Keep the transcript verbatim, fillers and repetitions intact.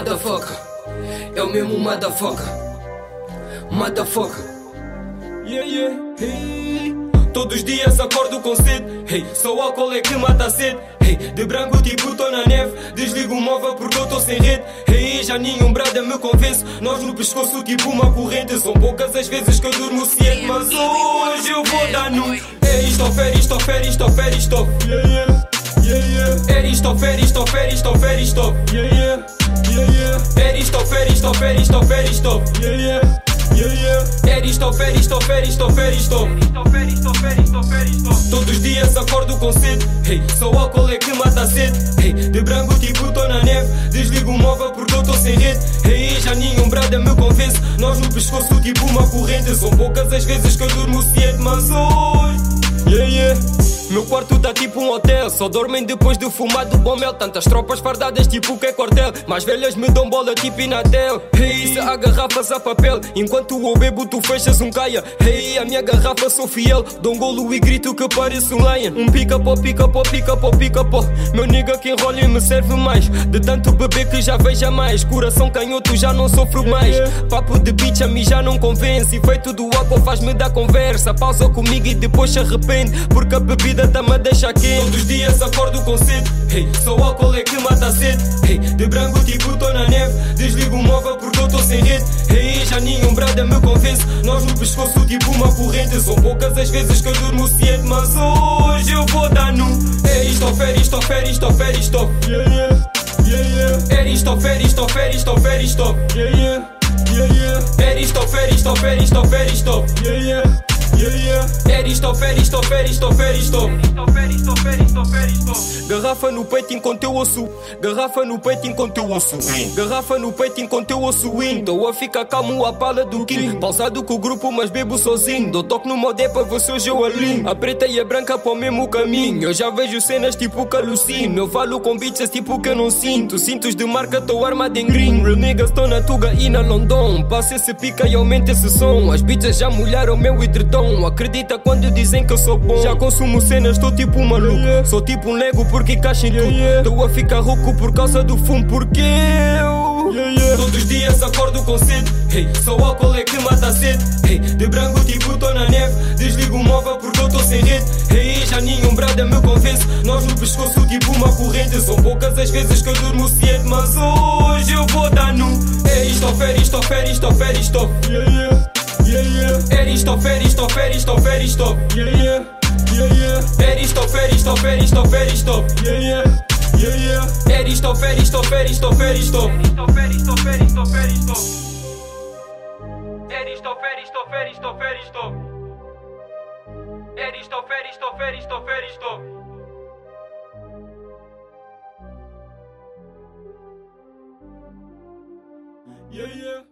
Motherfucker, é o mesmo motherfucker. Motherfucker. Yeah, yeah, hey. Todos os dias acordo com sede, hey. Só o álcool é que mata a sede, hey. De branco tipo tô na neve, desligo o móvel porque eu tô sem rede, hey. Já nenhum brada me convence, nós no pescoço tipo uma corrente. São poucas as vezes que eu durmo ciente, mas hoje eu vou dar no. É isto, fere, isto, fere, isto, fere, isto. Yeah, yeah, yeah, yeah. É isto, fere, isto, fere, isto, fere, isto. Yeah, yeah, yeah, yeah. É isto, fere, isto, fere, isto, fere, isto. Yeah, yeah. Yeah, yeah. É isto, fere, isto, fere, isto, fere, isto. Todos os dias acordo com sede, hey. Só o álcool é que mata a sede, hey. De branco tipo tô na neve, desligo o móvel porque eu tô sem rede, hey. Já nenhum brada me convence, nós no pescoço tipo uma corrente. São poucas as vezes que eu durmo ciente, mas hoje, yeah, yeah. Meu quarto tá tipo um hotel, só dormem depois de fumar do bom mel. Tantas tropas fardadas tipo que é quartel, mais velhas me dão bola tipo Inatel. Hey, se há garrafas a papel, enquanto eu bebo tu fechas um caia. Hey, a minha garrafa sou fiel, dou um golo e grito que pareço um lion. Um pica-pó, pica-pó, pica-pó, pica-pó. Meu nigga que enrola e me serve mais, de tanto beber que já veja mais. Coração canhoto já não sofro mais, papo de bitch a mim já não convence. Efeito do álcool faz-me dar conversa, pausa comigo e depois se arrepende, porque a bebida tá-me a deixar quente. Todos os dias acordo com sede, hey. Só o álcool é que mata a sede, hey. De branco tipo tô na neve, desligo o móvel porque eu tô sem rede, hey. Já nenhum brada me convence, nós no pescoço tipo uma corrente. São poucas as vezes que eu durmo ciente, mas hoje eu vou dar no. É isto, fere, isto, fere, isto, fere, isto. Yeah, yeah, yeah, yeah. É isto, fere, isto, fere, isto, fere, isto. Yeah, yeah, yeah, yeah. É isto, fere, isto, fere, isto, fere, isto. Yeah, yeah. Yeah, yeah. É isto, fere, isto, fere, isto, fere, isto. Garrafa no peito enquanto eu ouço, garrafa no peito enquanto eu ouço, garrafa no peito enquanto eu ouço in. Tô a ficar calmo a pala do king, pausado com o grupo mas bebo sozinho. Dou toque no modé para ver se hoje eu alinho. A preta e a branca para o mesmo caminho, eu já vejo cenas tipo que alucino. Eu falo com bitches tipo que eu não sinto, cintos de marca tô armado em green. Real niggas tô na Tuga e na London, passa esse pica e aumenta esse som. As bitches já molharam meu hidredom, acredita quando dizem que eu sou bom. Já consumo cenas, tô tipo um maluco, sou tipo um Lego porque encaixa em tudo. Tô a ficar rouco por causa do fumo porque eu, yeah, yeah. Todos os dias acordo com sede, hey. Só o álcool é que mata a sede, hey. De branco tipo tô na neve, desligo o móvel porque eu tô sem rede, hey. Já nenhum brada me convence, nós no pescoço tipo uma corrente. São poucas as vezes que eu durmo ciente, mas hoje eu vou dar no. É isto, fere, isto, fere, isto, fere, isto. Yeah, yeah. Yeah, yeah. É isto, fere, isto, fere, isto, fere, isto. Yeah, yeah. Yeah, yeah. É isto, fere, isto, fere, isto, fere, isto. Yeah, yeah. Yeah, yeah. É isto, fere, isto, fere, isto, fere, isto. É isto, fere, isto, fere, isto, fere, isto. É isto, fere, isto, fere, isto, fere, isto. É isto, fere, isto, fere, isto, fere, isto. Yeah, yeah.